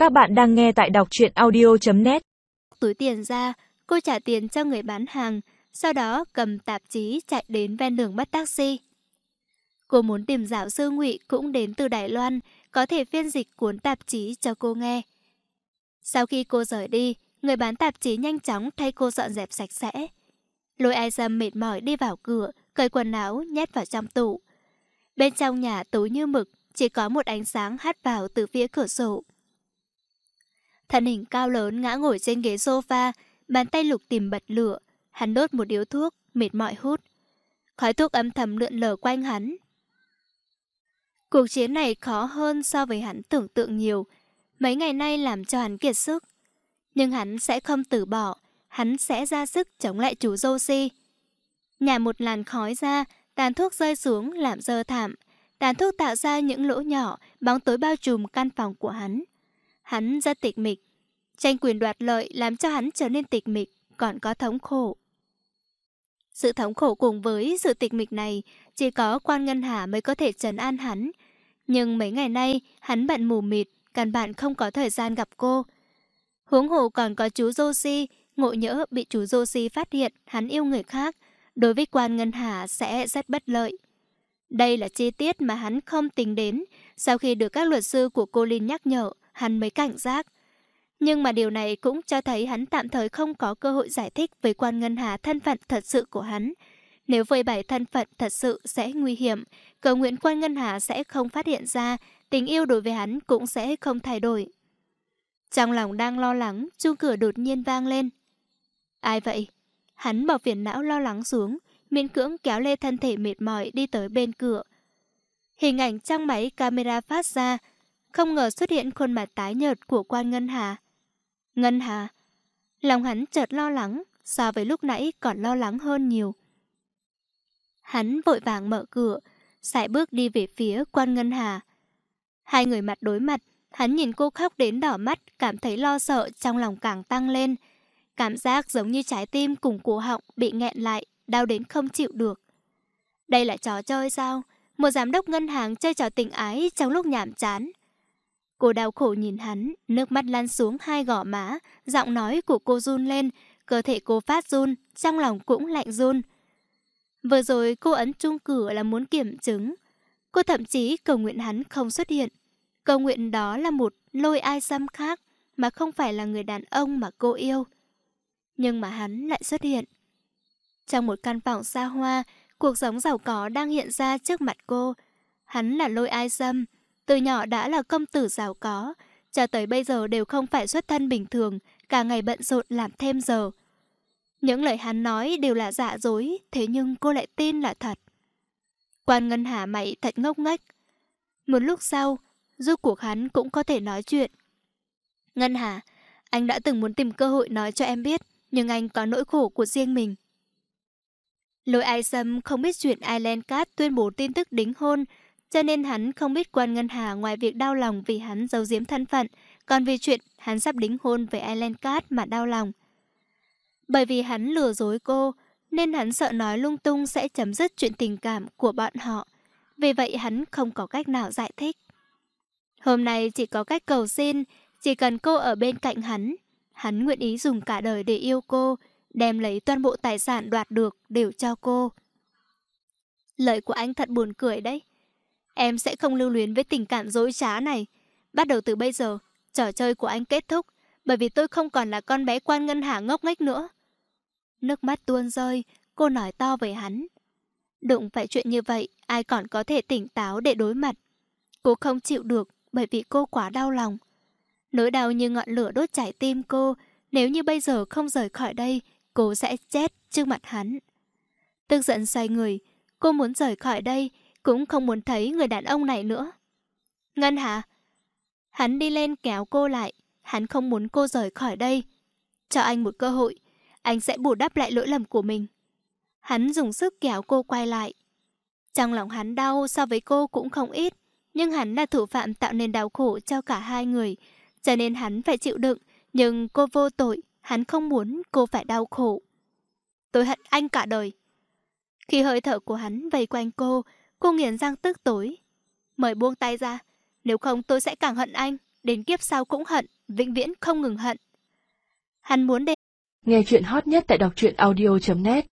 Các bạn đang nghe tại đọc truyện audio.net. Túi tiền ra, cô trả tiền cho người bán hàng, sau đó cầm tạp chí chạy đến ven đường bắt taxi. Cô muốn tìm giáo sư Ngụy cũng đến từ Đài Loan, có thể phiên dịch cuốn tạp chí cho cô nghe. Sau khi cô rời đi, người bán tạp chí nhanh chóng thay cô dọn dẹp sạch sẽ. Lôi Ai Sâm mệt mỏi đi vào cửa, cởi quần áo nhét vào trong tủ. Bên trong nhà tối như mực, chỉ có một ánh sáng hắt vào từ phía cửa sổ. Thân hình cao lớn ngã ngồi trên ghế sofa, bàn tay lục tìm bật lửa. Hắn đốt một điếu thuốc, mệt mỏi hút. Khói thuốc âm thầm lượn lờ quanh hắn. Cuộc chiến này khó hơn so với hắn tưởng tượng nhiều. Mấy ngày nay làm cho hắn kiệt sức. Nhưng hắn sẽ không từ bỏ. Hắn sẽ ra sức chống lại chú Joshi. Nhả một làn khói ra, tàn thuốc rơi xuống làm dơ thảm. Tàn thuốc tạo ra những lỗ nhỏ, bóng tối bao trùm căn phòng của hắn. Hắn rất tịch mịch. Tranh quyền đoạt lợi làm cho hắn trở nên tịch mịch, còn có thống khổ. Sự thống khổ cùng với sự tịch mịch này, chỉ có Quan Ngân Hà mới có thể trấn an hắn. Nhưng mấy ngày nay, hắn bận mù mịt, căn bản không có thời gian gặp cô. Huống hồ còn có chú Joshi, ngộ nhỡ bị chú Joshi phát hiện hắn yêu người khác, đối với Quan Ngân Hà sẽ rất bất lợi. Đây là chi tiết mà hắn không tính đến. Sau khi được các luật sư của cô Linh nhắc nhở, hắn mới cảnh giác. Nhưng mà điều này cũng cho thấy hắn tạm thời không có cơ hội giải thích với Quan Ngân Hà thân phận thật sự của hắn. Nếu phơi bày thân phận thật sự sẽ nguy hiểm, cầu nguyện Quan Ngân Hà sẽ không phát hiện ra, tình yêu đối với hắn cũng sẽ không thay đổi. Trong lòng đang lo lắng, chuông cửa đột nhiên vang lên. Ai vậy? Hắn bỏ phiền não lo lắng xuống, miễn cưỡng kéo lê thân thể mệt mỏi đi tới bên cửa. Hình ảnh trong máy camera phát ra, không ngờ xuất hiện khuôn mặt tái nhợt của Quan Ngân Hà. Ngân Hà. Lòng hắn chợt lo lắng, so với lúc nãy còn lo lắng hơn nhiều. Hắn vội vàng mở cửa, sải bước đi về phía Quan Ngân Hà. Hai người mặt đối mặt, hắn nhìn cô khóc đến đỏ mắt, cảm thấy lo sợ, trong lòng càng tăng lên. Cảm giác giống như trái tim cùng cổ họng bị nghẹn lại, đau đến không chịu được. Đây là trò chơi sao? Một giám đốc ngân hàng chơi trò tình ái trong lúc nhàm chán. Cô đau khổ nhìn hắn, nước mắt lăn xuống hai gò má, giọng nói của cô run lên, cơ thể cô phát run, trong lòng cũng lạnh run. Vừa rồi cô ấn chuông cửa là muốn kiểm chứng. Cô thậm chí cầu nguyện hắn không xuất hiện. Cầu nguyện đó là một Lôi Ai Sâm khác, mà không phải là người đàn ông mà cô yêu. Nhưng mà hắn lại xuất hiện. Trong một căn phòng xa hoa, cuộc sống giàu có đang hiện ra trước mặt cô. Hắn là Lôi Ai Sâm, từ nhỏ đã là công tử giàu có, cho tới bây giờ đều không phải xuất thân bình thường, cả ngày bận rộn làm thêm giờ. Những lời hắn nói đều là giả dối, thế nhưng cô lại tin là thật. Quan Ngân Hà mày thật ngốc nghếch. Một lúc sau, rốt cuộc hắn cũng có thể nói chuyện. Ngân Hà, anh đã từng muốn tìm cơ hội nói cho em biết, nhưng anh có nỗi khổ của riêng mình. Lôi Ai Sâm không biết chuyện Island Cat tuyên bố tin tức đính hôn, cho nên hắn không biết Quan Ngân Hà ngoài việc đau lòng vì hắn giấu giếm thân phận, còn vì chuyện hắn sắp đính hôn với Island Cat mà đau lòng. Bởi vì hắn lừa dối cô, nên hắn sợ nói lung tung sẽ chấm dứt chuyện tình cảm của bọn họ. Vì vậy hắn không có cách nào giải thích. Hôm nay chỉ có cách cầu xin, chỉ cần cô ở bên cạnh hắn. Hắn nguyện ý dùng cả đời để yêu cô, đem lấy toàn bộ tài sản đoạt được đều cho cô. Lời của anh thật buồn cười đấy. Em sẽ không lưu luyến với tình cảm dối trá này. Bắt đầu từ bây giờ, trò chơi của anh kết thúc, bởi vì tôi không còn là con bé Quan Ngân Hà ngốc nghếch nữa. Nước mắt tuôn rơi, cô nói to với hắn. Đụng phải chuyện như vậy, ai còn có thể tỉnh táo để đối mặt. Cô không chịu được, bởi vì cô quá đau lòng. Nỗi đau như ngọn lửa đốt cháy tim cô. Nếu như bây giờ không rời khỏi đây, cô sẽ chết trước mặt hắn. Tức giận xoay người, cô muốn rời khỏi đây, cũng không muốn thấy người đàn ông này nữa. Ngân Hà. Hắn đi lên kéo cô lại. Hắn không muốn cô rời khỏi đây. Cho anh một cơ hội, anh sẽ bù đắp lại lỗi lầm của mình. Hắn dùng sức kéo cô quay lại. Trong lòng hắn đau so với cô cũng không ít, nhưng hắn là thủ phạm tạo nên đau khổ cho cả hai người, cho nên hắn phải chịu đựng. Nhưng cô vô tội, hắn không muốn cô phải đau khổ. Tôi hận anh cả đời. Khi hơi thở của hắn vây quanh cô nghiến răng tức tối. Mời buông tay ra, nếu không tôi sẽ càng hận anh. đến kiếp sau cũng hận, vĩnh viễn không ngừng hận. Hắn muốn để nghe chuyện hot nhất tại đọc truyện audio.net